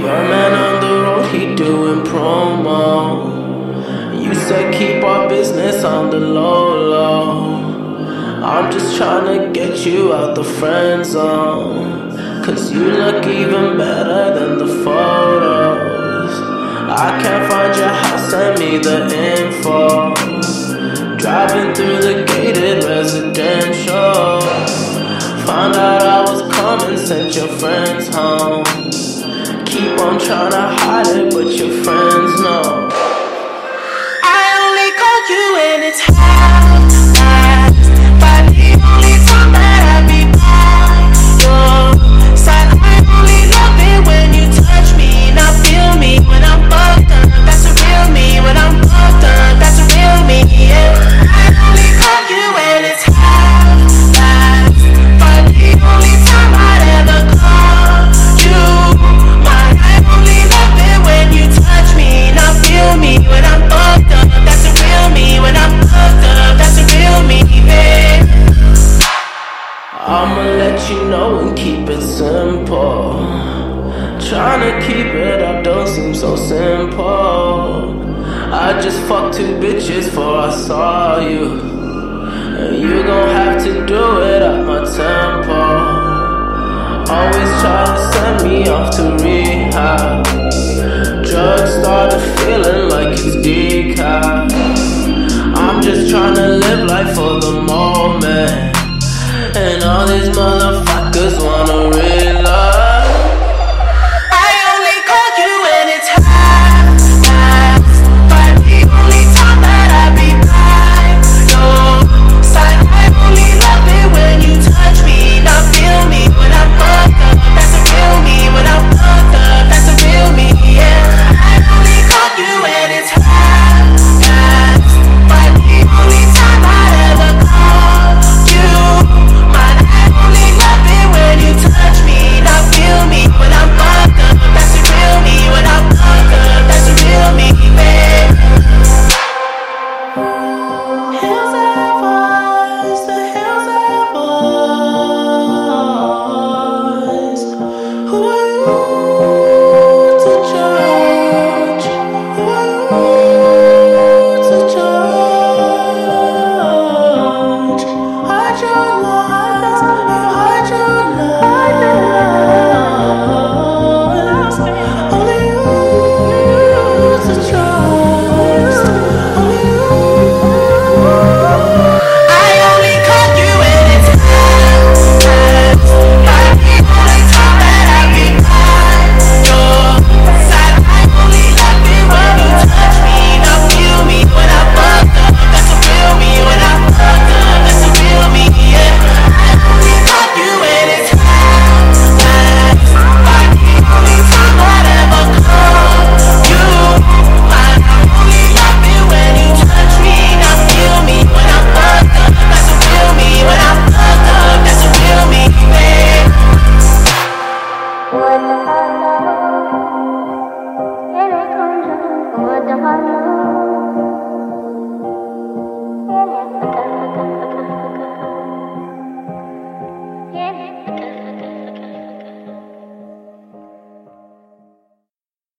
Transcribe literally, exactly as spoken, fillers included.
Your man on the road, he doing promo. You said keep our business on the low low. I'm just tryna get you out the friend zone, cause you look even better than the photos. I can't find your house, send me the info. Driving through the gated residential, found out I was coming, sent your friends home. Keep on tryna hide it, but your friends know. I only call you when it's half past, but the only time that I be by your side. I only love it when you touch me, not feel me when I'm fucked up. That's a real me. When I'm fucked up, that's a real me. Yeah. I only call you when it's half past, but the only time I'd ever call you mine. I only love it when you touch me, not feel me when I'm fucked up. That's a real me. When I'm fucked up, that's a real me, babe. I'ma let you know and keep it simple. Tryna keep it up don't seem so simple. I just fucked two bitches before I saw you, and you gon' have to do it at my tempo. Always try to send me off to rehab. Drugs started feeling like it's decaf. I'm just tryna live life for the moment, and all these motherfuckers wanna relax.